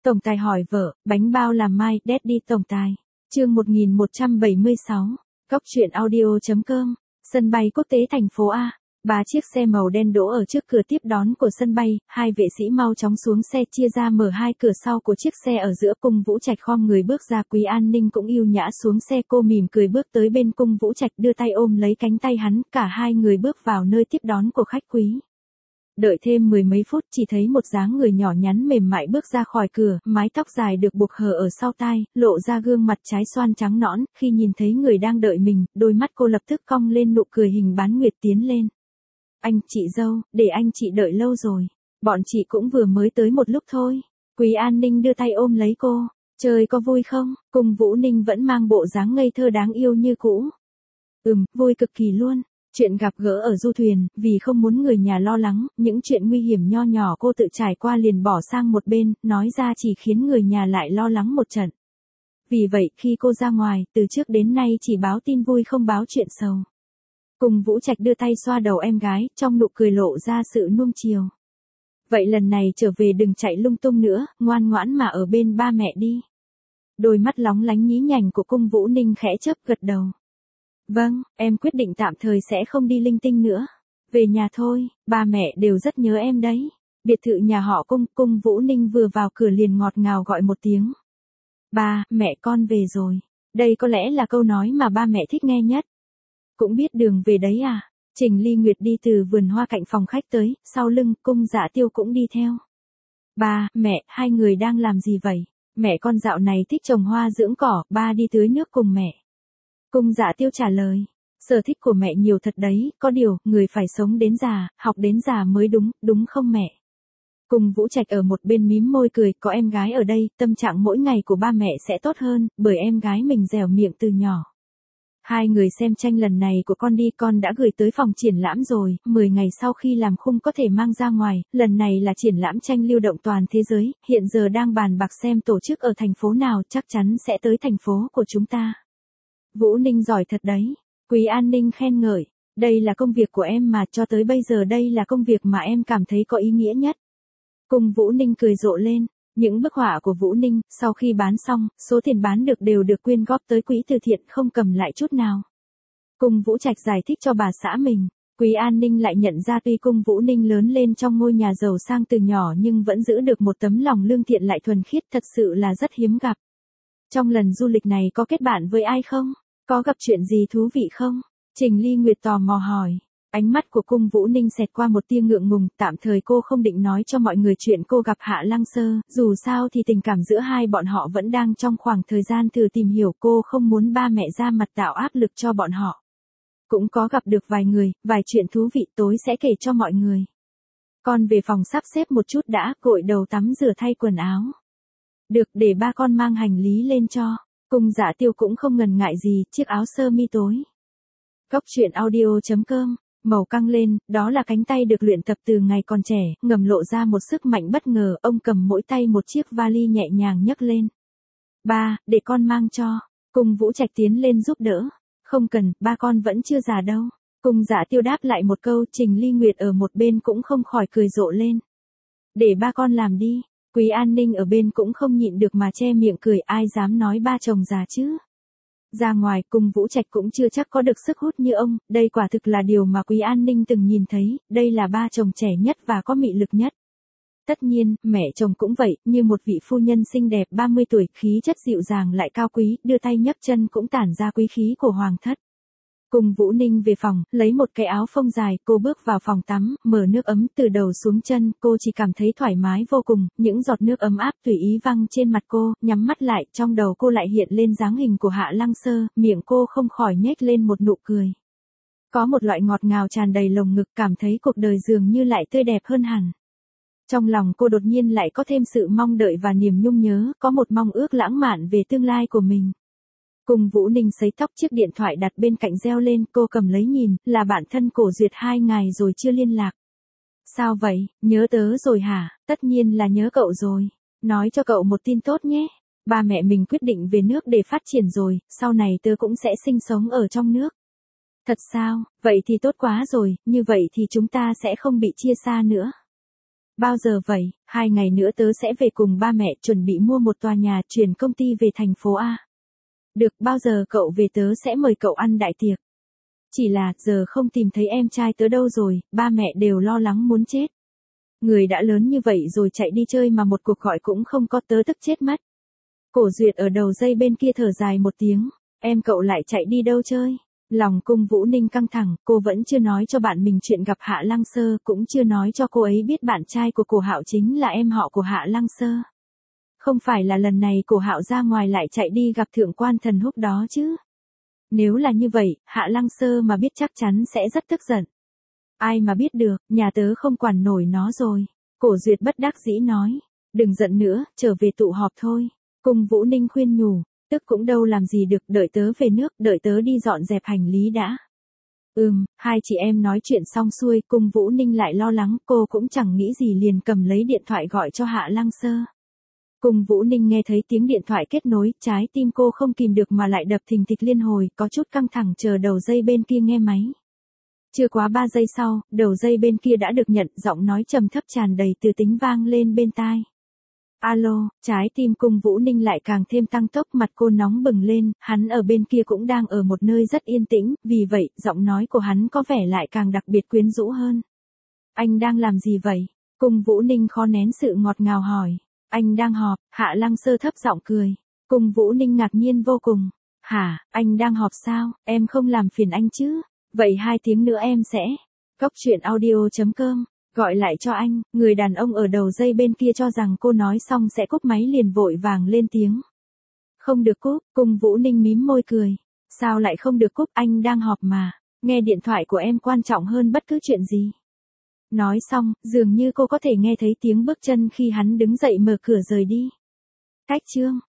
Tổng tài hỏi vợ, bánh bao làm mai, Daddy tổng tài. Chương 1176. Góc truyện audio.com. Sân bay quốc tế thành phố A. 3 chiếc xe màu đen đỗ ở trước cửa tiếp đón của sân bay, hai vệ sĩ mau chóng xuống xe chia ra mở hai cửa sau của chiếc xe ở giữa. Cung Vũ Trạch khom người bước ra, Quý An Ninh cũng yêu nhã xuống xe, cô mỉm cười bước tới bên Cung Vũ Trạch đưa tay ôm lấy cánh tay hắn, cả hai người bước vào nơi tiếp đón của khách quý. Đợi thêm mười mấy phút chỉ thấy một dáng người nhỏ nhắn mềm mại bước ra khỏi cửa, mái tóc dài được buộc hở ở sau tai, lộ ra gương mặt trái xoan trắng nõn, khi nhìn thấy người đang đợi mình, đôi mắt cô lập tức cong lên nụ cười hình bán nguyệt tiến lên. Anh, chị dâu, để anh chị đợi lâu rồi. Bọn chị cũng vừa mới tới một lúc thôi. Quý An Ninh đưa tay ôm lấy cô. Chơi có vui không? Cung Vũ Ninh vẫn mang bộ dáng ngây thơ đáng yêu như cũ. Vui cực kỳ luôn. Chuyện gặp gỡ ở du thuyền, vì không muốn người nhà lo lắng, những chuyện nguy hiểm nho nhỏ cô tự trải qua liền bỏ sang một bên, nói ra chỉ khiến người nhà lại lo lắng một trận. Vì vậy khi cô ra ngoài, từ trước đến nay chỉ báo tin vui không báo chuyện sầu. Cung Vũ Trạch đưa tay xoa đầu em gái, trong nụ cười lộ ra sự nuông chiều. Vậy lần này trở về đừng chạy lung tung nữa, ngoan ngoãn mà ở bên ba mẹ đi. Đôi mắt lóng lánh nhí nhảnh của Cung Vũ Ninh khẽ chớp gật đầu. Vâng, em quyết định tạm thời sẽ không đi linh tinh nữa. Về nhà thôi, ba mẹ đều rất nhớ em đấy. Biệt thự nhà họ Cung Vũ Ninh vừa vào cửa liền ngọt ngào gọi một tiếng. Ba, mẹ con về rồi. Đây có lẽ là câu nói mà ba mẹ thích nghe nhất. Cũng biết đường về đấy à? Trình Ly Nguyệt đi từ vườn hoa cạnh phòng khách tới, sau lưng Cung Dạ Tiêu cũng đi theo. Ba, mẹ, hai người đang làm gì vậy? Mẹ con dạo này thích trồng hoa dưỡng cỏ, ba đi tưới nước cùng mẹ. Cung Dạ Tiêu trả lời. Sở thích của mẹ nhiều thật đấy, có điều, người phải sống đến già, học đến già mới đúng, đúng không mẹ? Cung Vũ Trạch ở một bên mím môi cười, có em gái ở đây, tâm trạng mỗi ngày của ba mẹ sẽ tốt hơn, bởi em gái mình dẻo miệng từ nhỏ. Hai người xem tranh lần này của con đi, con đã gửi tới phòng triển lãm rồi, 10 ngày sau khi làm khung có thể mang ra ngoài, lần này là triển lãm tranh lưu động toàn thế giới, hiện giờ đang bàn bạc xem tổ chức ở thành phố nào, chắc chắn sẽ tới thành phố của chúng ta. Vũ Ninh giỏi thật đấy. Quý An Ninh khen ngợi. Đây là công việc của em mà, cho tới bây giờ đây là công việc mà em cảm thấy có ý nghĩa nhất. Cung Vũ Ninh cười rộ lên. Những bức họa của Vũ Ninh, sau khi bán xong, số tiền bán được đều được quyên góp tới quỹ từ thiện, không cầm lại chút nào. Cung Vũ Trạch giải thích cho bà xã mình. Quý An Ninh lại nhận ra tuy Cung Vũ Ninh lớn lên trong ngôi nhà giàu sang từ nhỏ nhưng vẫn giữ được một tấm lòng lương thiện lại thuần khiết, thật sự là rất hiếm gặp. Trong lần du lịch này có kết bạn với ai không? Có gặp chuyện gì thú vị không? Trình Ly Nguyệt tò mò hỏi. Ánh mắt của Cung Vũ Ninh xẹt qua một tia ngượng ngùng, tạm thời cô không định nói cho mọi người chuyện cô gặp Hạ Lăng Sơ, dù sao thì tình cảm giữa hai bọn họ vẫn đang trong khoảng thời gian thử tìm hiểu, cô không muốn ba mẹ ra mặt tạo áp lực cho bọn họ. Cũng có gặp được vài người, vài chuyện thú vị tối sẽ kể cho mọi người. Con về phòng sắp xếp một chút đã, gội đầu tắm rửa thay quần áo. Được, để ba con mang hành lý lên cho. Cung Dạ Tiêu cũng không ngần ngại gì, chiếc áo sơ mi tối. Góc truyện audio.com. Màu căng lên, đó là cánh tay được luyện tập từ ngày còn trẻ, ngầm lộ ra một sức mạnh bất ngờ, ông cầm mỗi tay một chiếc vali nhẹ nhàng nhấc lên. Ba, để con mang cho. Cung Vũ Trạch tiến lên giúp đỡ. Không cần, ba con vẫn chưa già đâu. Cung Dạ Tiêu đáp lại một câu, Trình Ly Nguyệt ở một bên cũng không khỏi cười rộ lên. Để ba con làm đi. Quý An Ninh ở bên cũng không nhịn được mà che miệng cười, ai dám nói ba chồng già chứ. Ra ngoài, Cung Vũ Trạch cũng chưa chắc có được sức hút như ông, đây quả thực là điều mà Quý An Ninh từng nhìn thấy, đây là ba chồng trẻ nhất và có mị lực nhất. Tất nhiên, mẹ chồng cũng vậy, như một vị phu nhân xinh đẹp 30 tuổi, khí chất dịu dàng lại cao quý, đưa tay nhấc chân cũng tản ra quý khí của hoàng thất. Cung Vũ Ninh về phòng, lấy một cái áo phông dài, cô bước vào phòng tắm, mở nước ấm từ đầu xuống chân, cô chỉ cảm thấy thoải mái vô cùng, những giọt nước ấm áp tùy ý văng trên mặt cô, nhắm mắt lại, trong đầu cô lại hiện lên dáng hình của Hạ Lăng Sơ, miệng cô không khỏi nhếch lên một nụ cười. Có một loại ngọt ngào tràn đầy lồng ngực, cảm thấy cuộc đời dường như lại tươi đẹp hơn hẳn. Trong lòng cô đột nhiên lại có thêm sự mong đợi và niềm nhung nhớ, có một mong ước lãng mạn về tương lai của mình. Cung Vũ Ninh sấy tóc, chiếc điện thoại đặt bên cạnh reo lên, cô cầm lấy nhìn, là bạn thân Cổ Duyệt 2 ngày rồi chưa liên lạc. Sao vậy, nhớ tớ rồi hả? Tất nhiên là nhớ cậu rồi. Nói cho cậu một tin tốt nhé. Ba mẹ mình quyết định về nước để phát triển rồi, sau này tớ cũng sẽ sinh sống ở trong nước. Thật sao, vậy thì tốt quá rồi, như vậy thì chúng ta sẽ không bị chia xa nữa. Bao giờ vậy? 2 ngày nữa tớ sẽ về cùng ba mẹ, chuẩn bị mua một tòa nhà, chuyển công ty về thành phố A. Được, bao giờ cậu về tớ sẽ mời cậu ăn đại tiệc. Chỉ là, giờ không tìm thấy em trai tớ đâu rồi, ba mẹ đều lo lắng muốn chết. Người đã lớn như vậy rồi chạy đi chơi mà một cuộc gọi cũng không có, tớ tức chết mất. Cổ Duyệt ở đầu dây bên kia thở dài một tiếng, em cậu lại chạy đi đâu chơi? Lòng Cung Vũ Ninh căng thẳng, cô vẫn chưa nói cho bạn mình chuyện gặp Hạ Lăng Sơ, cũng chưa nói cho cô ấy biết bạn trai của Cổ Hạo chính là em họ của Hạ Lăng Sơ. Không phải là lần này Cổ Hạo ra ngoài lại chạy đi gặp thượng quan Thần Húc đó chứ? Nếu là như vậy, Hạ Lăng Sơ mà biết chắc chắn sẽ rất tức giận. Ai mà biết được, nhà tớ không quản nổi nó rồi. Cổ Duyệt bất đắc dĩ nói, đừng giận nữa, trở về tụ họp thôi. Cung Vũ Ninh khuyên nhủ, tức cũng đâu làm gì được, đợi tớ về nước, đợi tớ đi dọn dẹp hành lý đã. Hai chị em nói chuyện xong xuôi, Cung Vũ Ninh lại lo lắng, cô cũng chẳng nghĩ gì liền cầm lấy điện thoại gọi cho Hạ Lăng Sơ. Cung Vũ Ninh nghe thấy tiếng điện thoại kết nối, trái tim cô không kìm được mà lại đập thình thịch liên hồi, có chút căng thẳng chờ đầu dây bên kia nghe máy. Chưa quá 3 giây sau, đầu dây bên kia đã được nhận, giọng nói trầm thấp tràn đầy từ tính vang lên bên tai. Alo, trái tim Cung Vũ Ninh lại càng thêm tăng tốc, mặt cô nóng bừng lên, hắn ở bên kia cũng đang ở một nơi rất yên tĩnh, vì vậy, giọng nói của hắn có vẻ lại càng đặc biệt quyến rũ hơn. Anh đang làm gì vậy? Cung Vũ Ninh khó nén sự ngọt ngào hỏi. Anh đang họp, Hạ Lăng Sơ thấp giọng cười. Cung Vũ Ninh ngạc nhiên vô cùng. Hả, anh đang họp sao, em không làm phiền anh chứ? Vậy 2 tiếng nữa em sẽ. Cóc truyện audio.com. Gọi lại cho anh, người đàn ông ở đầu dây bên kia cho rằng cô nói xong sẽ cúp máy liền vội vàng lên tiếng. Không được cúp, Cung Vũ Ninh mím môi cười. Sao lại không được cúp, anh đang họp mà, nghe điện thoại của em quan trọng hơn bất cứ chuyện gì. Nói xong, dường như cô có thể nghe thấy tiếng bước chân khi hắn đứng dậy mở cửa rời đi. Cách chương.